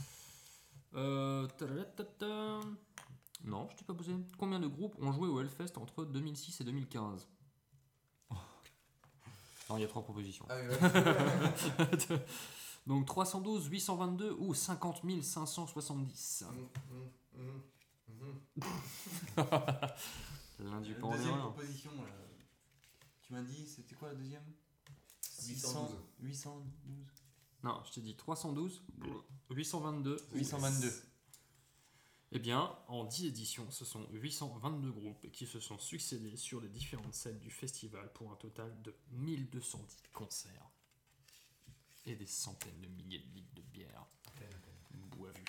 Tadadadada. Non, je t'ai pas posé. Combien de groupes ont joué au Hellfest entre 2006 et 2015? Non, il y a 3 propositions. Ah oui, ouais. Donc 312, 822 ou 50 570. L'un dû pas en Deuxième erreur. proposition, tu m'as dit, c'était quoi la deuxième 812. 812. Non, je t'ai dit 312, 822, 822. Eh bien, en 10 éditions, ce sont 822 groupes qui se sont succédés sur les différentes scènes du festival pour un total de 1210 concerts et des centaines de milliers de litres de bière boivue.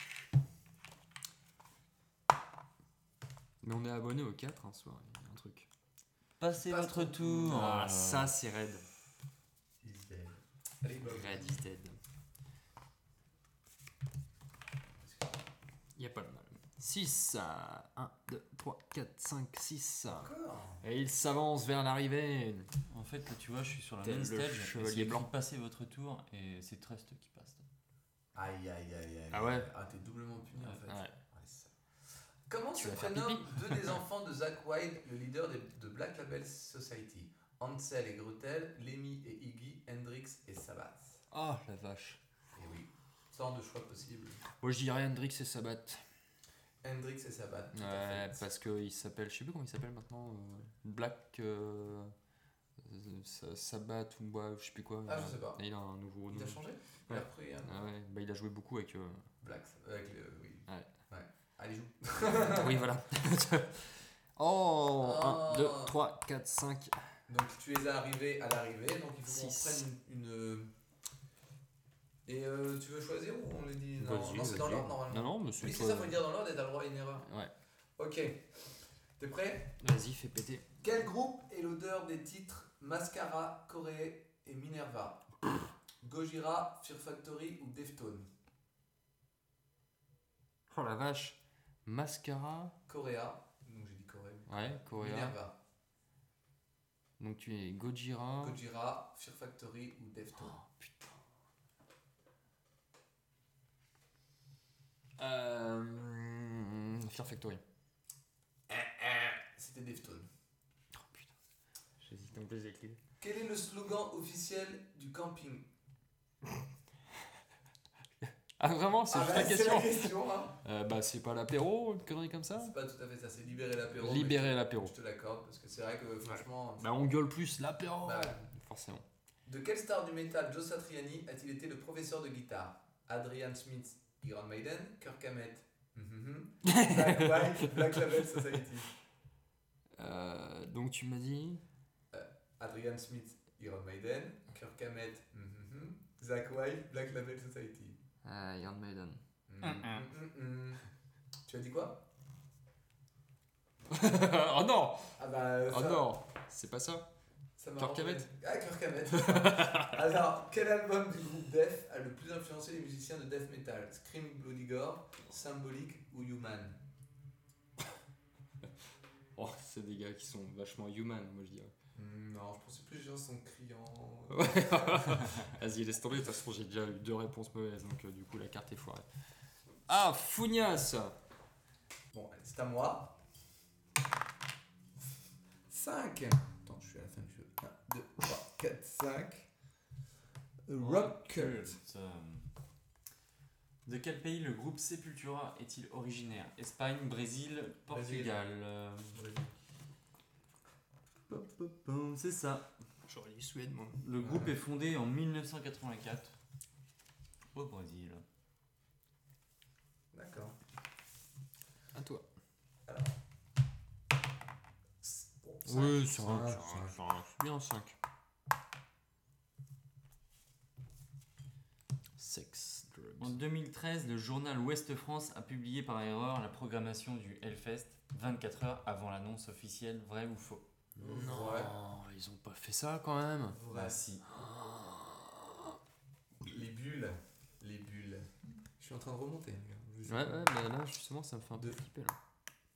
Mais on est abonné aux 4 un soir, il y a un truc. Passez Passe votre ton tour. Ah, ça c'est raide. Allez, Bob. Red is dead. Il n'y a pas de mal. 6, 1, 2, 3, 4, 5, 6. Encore. Et il s'avance vers l'arrivée. En fait, là, tu vois, je suis sur la Tel main le stage. chevalier Essayez blanc. de passer votre tour et c'est Trust qui passe. Aïe, aïe, aïe, aïe. Ah ouais. Ah, t'es doublement puni en fait. Ouais. Ouais, ça. Comment Tu se vas faire prénomment pipi. deux des enfants de Zakk Wylde, le leader de Black Label Society? Hansel et Gretel, Lemmy et Iggy, Hendrix et Sabbath. Oh la vache. Et oui, tant de choix possibles. Moi je dirais Hendrix et Sabbath. Hendrix et Sabbath. tout à Ouais, fait. parce qu'il s'appelle, je sais plus comment il s'appelle maintenant, Black Sabbath ou je sais plus quoi. Ah, je sais pas. Et il a un nouveau Il nom. t'a changé? Ouais. Après, Ah ouais, bah, il a joué beaucoup avec. Black, avec le. Oui. Ouais. Allez, joue. Oui, voilà. Oh, 1, 2, Oh. 3, 4, 5. Donc tu es arrivé à l'arrivée, donc il faut qu'on Six. prenne une. Et tu veux choisir ou on les dit? Vas-y, Non, c'est dans vas-y. l'ordre normalement. Non, non, mais c'est Oui, c'est toi. ça, faut le dire dans l'ordre et t'as le droit à une erreur. Ouais. Ok. T'es prêt? Vas-y, fais péter. Quel groupe est l'auteur des titres Mascara, Corée et Minerva? Gojira, Fear Factory ou Deftones? Oh la vache. Mascara. Coréa, donc j'ai dit Corée. Ouais, Coréa. Minerva, Donc tu es Gojira. Gojira, Fear Factory ou Deftones? Oh putain. Fear Factory. C'était Deftones. Oh putain. J'hésite en plus avec les. Quel est le slogan officiel du camping? Ah vraiment, c'est juste la c'est question. la question, hein. Bah c'est pas l'apéro, une connerie comme ça. C'est pas tout à fait ça, c'est libérer l'apéro. Libérer mais l'apéro. Je te l'accorde parce que c'est vrai que franchement. Bah on gueule plus l'apéro. Bah ouais. Forcément. De quelle star du métal Joe Satriani a-t-il été le professeur de guitare? Adrian Smith, Iron Maiden, Kirk Hammett, Zakk Wylde, Black Label Society. Donc tu m'as dit. Adrian Smith, Iron Maiden, Kirk Hammett, Zakk Wylde, Black Label Society. Iron Maiden. Tu as dit quoi? Oh non. Ah bah Oh ça, non. C'est pas ça. ça m'a Kirk rendu- Hammett. Ah, Kirk Hammett. Alors, quel album du groupe Def a le plus influencé les musiciens de death metal? Scream Bloody Gore, Symbolic ou Human? Oh, c'est des gars qui sont vachement human, moi je dirais. Non, je pensais plus les gens sont criants. Ouais. Vas-y, laisse tomber. De toute façon, j'ai déjà eu 2 réponses mauvaises, donc du coup la carte est foirée. Ah, Fougnas. Bon, allez, c'est à moi. 5. Attends, je suis à la fin du jeu. 1, 2, 3, 4, 5. Rocket. De quel pays le groupe Sepultura est-il originaire? Espagne, Brésil, Portugal. C'est ça. J'aurais dit Suède, moi. Le groupe est fondé en 1984 au Brésil. D'accord. À toi. Bon, Oui, cinq, c'est bien 5. Sex, En drugs. 2013, le journal Ouest France a publié par erreur la programmation du Hellfest 24 heures avant l'annonce officielle, vrai ou faux? Non, Ouais. ils ont pas fait ça quand même. Vrai. Bah si. Les bulles. Les bulles. Je suis en train de remonter. Ouais, mais là justement ça me fait un peu flipper là.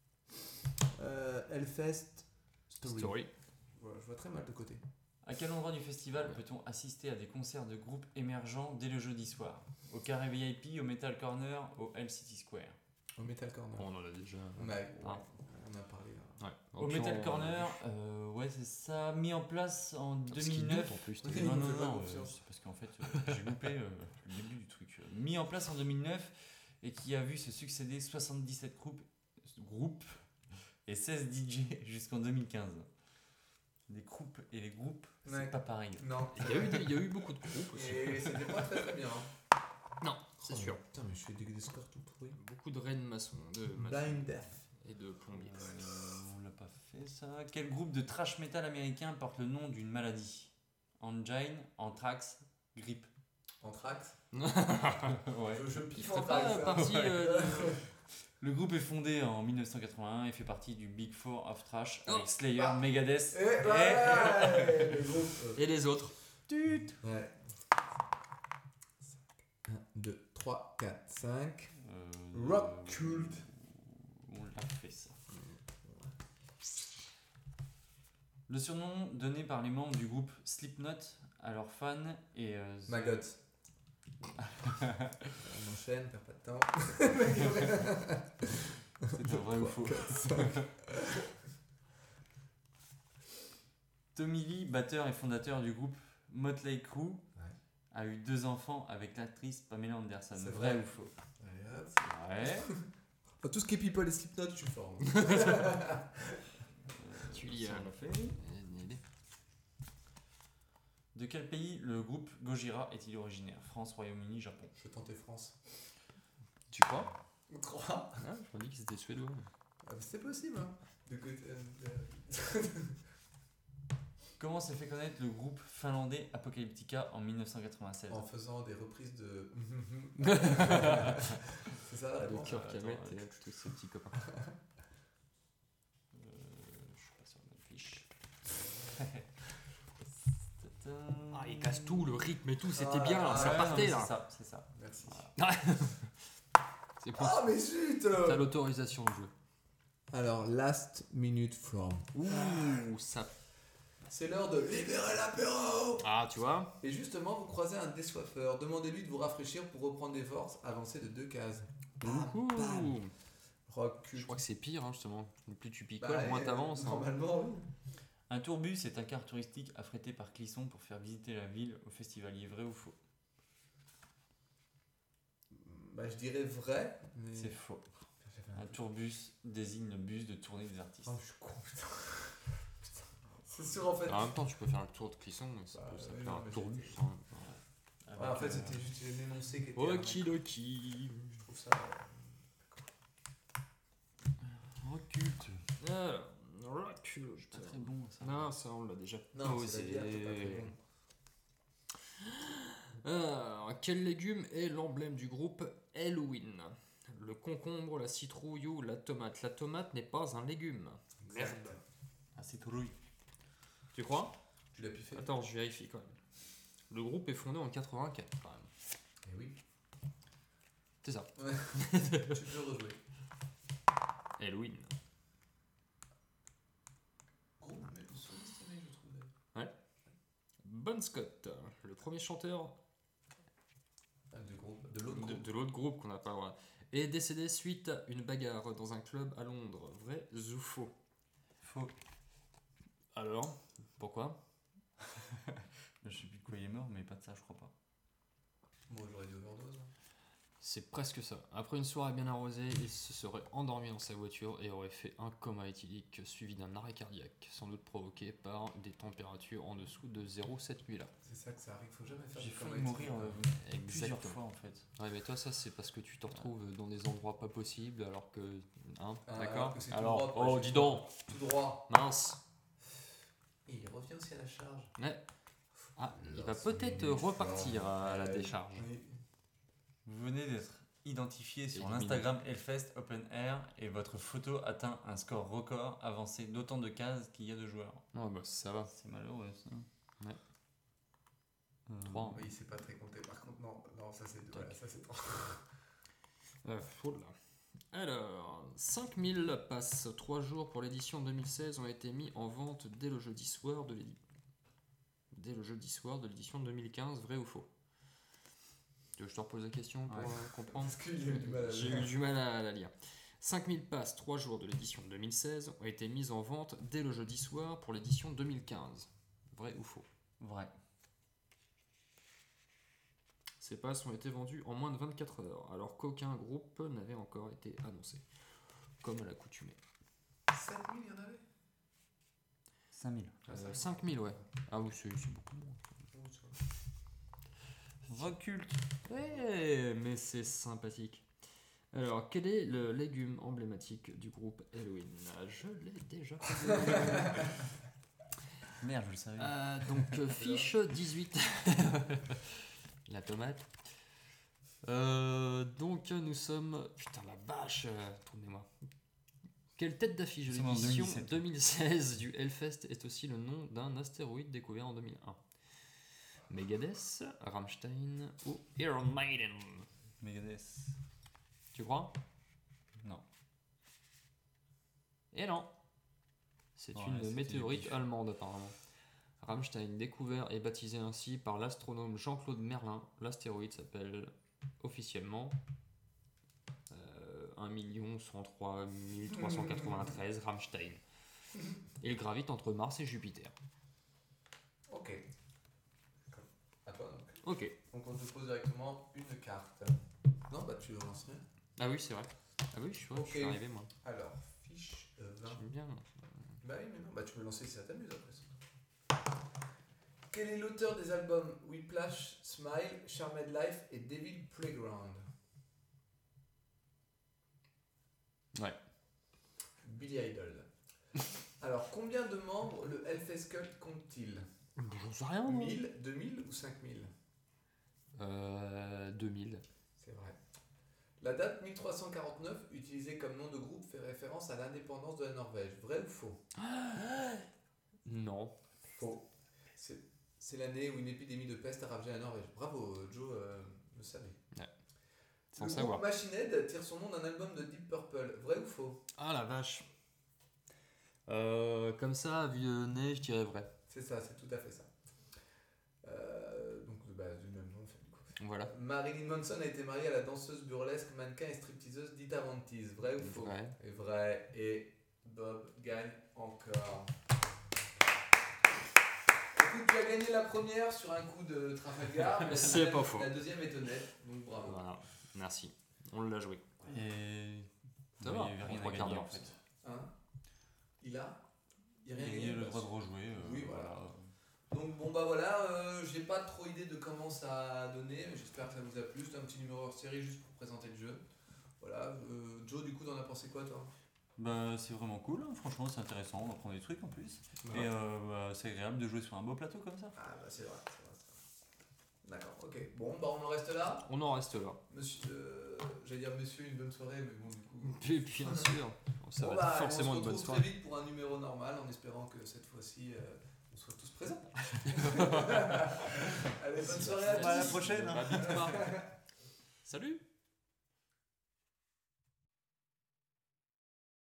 Hellfest Story. Story. Voilà, je vois très mal de côté. À quel endroit du festival peut-on assister à des concerts de groupes émergents dès le jeudi soir? Au Carré VIP, au Metal Corner, au Hell City Square. Au Metal Corner. On en a déjà. On a Ah. parlé là. Ouais. Au Metal Corner, ouais c'est ça, mis en place en 2009. En plus, Oui. t'es- Non, Il me non, fait pas non, confiance. c'est parce qu'en fait j'ai loupé le début du truc. Mis en place en 2009 et qui a vu se succéder 77 groupes et 16 DJ jusqu'en 2015. Les groupes et les groupes, c'est Ouais. pas pareil. Non. Il y a eu beaucoup de groupes aussi. Et c'était pas très très bien. Non, c'est Oh, sûr. Putain, mais je fais des scores tout pourris. Beaucoup de reines maçons, Blind Death. et de plombiers. On l'a pas fait ça. Quel groupe de thrash metal américain porte le nom d'une maladie? Angine, anthrax, grippe. Anthrax. Ouais. Je Il piffe ferait Anthrax. pas partie Le groupe est fondé en 1981 et fait partie du Big Four of Thrash Oh. avec Slayer, Ah. Megadeth. Et ouais, le groupe. et les autres. Ouais. 1, 2, 3, 4, 5. Rock Cult. On l'a fait ça. Le surnom donné par les membres du groupe Slipknot à leurs fans est Maggot. On enchaîne, perd pas de temps. C'est un vrai ou faux? Tommy Lee, batteur et fondateur du groupe Motley Crue, a eu 2 enfants avec l'actrice Pamela Anderson. C'est Vrai vrai. ou faux? Allez, hop. Ouais. Enfin, tout ce qui est people et Slipknot, je suis fort. Tu lis Ça, on l'a fait. allez. De quel pays le groupe Gojira est-il originaire? France, Royaume-Uni, Japon. Je vais tenter France. Tu crois 3. Ah, je me dis qu'ils étaient suédois. C'est possible, hein. De côté, Comment s'est fait connaître le groupe finlandais Apocalyptica en 1996? en faisant des reprises de. C'est ça la Le réponse. cœur attends, Camet ouais. et tous ses petits copains. Je suis pas sur la bonne fiche. Ah, il casse tout, le rythme et tout, c'était Ah, bien, là, ça Ouais, partait non, mais là. C'est ça. Merci. C'est pour Ah, mais zut T'as l'autorisation de jouer. Alors, last minute from. Ouh, ça. C'est l'heure de libérer l'apéro. Ah, tu vois. Et justement, vous croisez un désoiffeur. Demandez-lui de vous rafraîchir pour reprendre des forces. Avancez de 2 cases. Ouh. bam. Rock Je cult. crois que c'est pire, hein, justement. Le plus tu picoles, Bah, moins t'avances. hein. Normalement, oui. Un tourbus est un car touristique affrété par Clisson pour faire visiter la ville aux festivaliers. Vrai ou faux? Bah, je dirais vrai. Mais... C'est faux. J'avais un- Un tourbus désigne le bus de tournée des artistes. Oh, je suis con, putain. Putain. C'est sûr, en fait. En même temps, tu peux faire le tour de Clisson, mais ça Bah, peut oui, s'appeler non, un mais tourbus. j'étais- hein. Avec, Ouais, en fait, c'était juste l'énoncé qui était. Okidoki. Je trouve ça. Occulte. Alors, Rockcult. Pas très bon ça. Non, ça on l'a déjà Non, posé. c'est la bière qui est pas très bon. Alors, quel légume est l'emblème du groupe Halloween? Le concombre, la citrouille ou la tomate? La tomate n'est pas un légume. Merde. Ah, c'est tourouille. Tu crois? Tu l'as piffé? Attends, je vérifie quand même. Le groupe est fondé en 84 quand même. Eh oui. C'est ça. Tu peux rejouer. Halloween. Groupe, mais sous-estimé, je trouvais. Bon Scott, le premier chanteur Ah, de groupe. De l'autre groupe. de l'autre groupe qu'on n'a pas le droit, est décédé suite à une bagarre dans un club à Londres. Vrai ou faux? Faux. Alors, pourquoi? Je sais plus de quoi il est mort, mais pas de ça, je crois pas. Moi, j'aurais dit overdose. C'est presque ça. Après une soirée bien arrosée, il se serait endormi dans sa voiture et aurait fait un coma éthylique suivi d'un arrêt cardiaque, sans doute provoqué par des températures en dessous de 0 cette nuit-là. C'est ça que ça arrive. Faut jamais faire J'ai de failli conneries. mourir plusieurs Exactement. fois en fait. Ouais, mais toi, ça, c'est parce que tu te retrouves dans des endroits pas possibles, alors que. Hein, Ah, d'accord? alors que c'est tout Alors, droit, quoi, oh, chez dis toi. donc! Tout droit. Mince! Et il revient aussi à la charge. Ouais. Ah, il va Last peut-être minute repartir from. à la décharge. Oui. Vous venez d'être identifié sur Éliminé. l'Instagram Hellfest Open Air et votre photo atteint un score record avancé d'autant de cases qu'il y a de joueurs. Non, bah ça va. C'est malheureux ça. Ouais. Euh, 3. Oui, c'est pas très compté. Par contre, non, ça c'est 2. Tac. Voilà, ça c'est 3. Oh là. Alors, 5000 passes 3 jours pour l'édition 2016 ont été mis en vente dès le jeudi soir de l'édition 2015, vrai ou faux? Tu veux que je te repose la question pour Ouais. comprendre? Parce qu'il y a eu du mal à J'ai eu du mal à la lire. 5000 passes 3 jours de l'édition 2016 ont été mises en vente dès le jeudi soir pour l'édition 2015. Vrai ou faux? Vrai. Ces passes ont été vendues en moins de 24 heures, alors qu'aucun groupe n'avait encore été annoncé, comme à l'accoutumée. 7000 il y en avait 5000. 5000, ouais. Ah oui, c'est beaucoup moins. Reculte. Ouais, mais c'est sympathique. Alors, quel est le légume emblématique du groupe Halloween? Je l'ai déjà posé. Merde, je le savais. Donc, fiche 18. La tomate. Donc, nous sommes... Putain, la vache, tournez-moi. Quelle tête d'affiche de Nous sommes en l'édition 2017. 2016 du Hellfest est aussi le nom d'un astéroïde découvert en 2001? Megadeth, Rammstein ou Iron Maiden? Megadeth. Tu crois? Non. Et non. C'est Ouais, une c'était météorite pif. allemande apparemment. Rammstein, découvert et baptisé ainsi par l'astronome Jean-Claude Merlin. L'astéroïde s'appelle officiellement 1 103 393 Rammstein. Il gravite entre Mars et Jupiter. Ok. À toi donc. Ok. Donc on te pose directement une carte. Non, bah tu lances rien. Ah oui, c'est vrai. Ah oui, je suis Ok. arrivé moi. Alors, fiche 20. J'aime bien. Bah oui, mais non, bah tu peux lancer si ça t'amuse après ça. Quel est l'auteur des albums Whiplash, Smile, Charmed Life et Devil Playground? Ouais. Billy Idol. Alors, combien de membres le Hellfest Cult compte-t-il? J'en sais rien. moi. 1000, 2000 ou 5000? 2000. C'est vrai. La date 1349, utilisée comme nom de groupe, fait référence à l'indépendance de la Norvège. Vrai ou faux? Non. Faux. C'est l'année où une épidémie de peste a ravagé la Norvège. Bravo, Joe le savait. Sans Le savoir. groupe Machine Head tire son nom d'un album de Deep Purple. Vrai ou faux? Ah la vache. Comme ça, vieux nez, je dirais vrai. C'est ça, c'est tout à fait ça. Donc, bah, du même nom, en fait, du coup. Voilà. Marilyn Manson a été mariée à la danseuse burlesque, mannequin et stripteaseuse Dita Von Teese. Vrai ou faux? Vrai. Et vrai. Et Bob gagne encore. Écoute, tu as gagné la première sur un coup de Trafalgar. mais C'est pas faux. La deuxième est honnête, donc bravo. Voilà. Merci. On l'a joué. Et. Ça Ouais, va, il n'y avait rien trois à quarts gagner d'heure. en fait. Hein? Il a rien Il gagné, y a le bah, droit de rejouer. oui, voilà. Donc bon bah voilà, j'ai pas trop idée de comment ça a donné, mais j'espère que ça vous a plu. C'est un petit numéro hors série juste pour présenter le jeu. Voilà, Joe du coup t'en as pensé quoi toi? Bah, c'est vraiment cool, hein. Franchement c'est intéressant, on apprend des trucs en plus. Ouais. Et bah, c'est agréable de jouer sur un beau plateau comme ça. Ah bah c'est vrai. D'accord, ok. Bon bah on en reste là. On en reste là. Monsieur, j'allais dire monsieur une bonne soirée, mais bon du coup... Puis, bien sûr. Ça Bon, va bah, être forcément on se une bonne retrouve soirée. très vite pour un numéro normal en espérant que cette fois-ci on soit tous présents. Allez, bonne soirée à tous. À la prochaine. Bah, vite pas. Salut.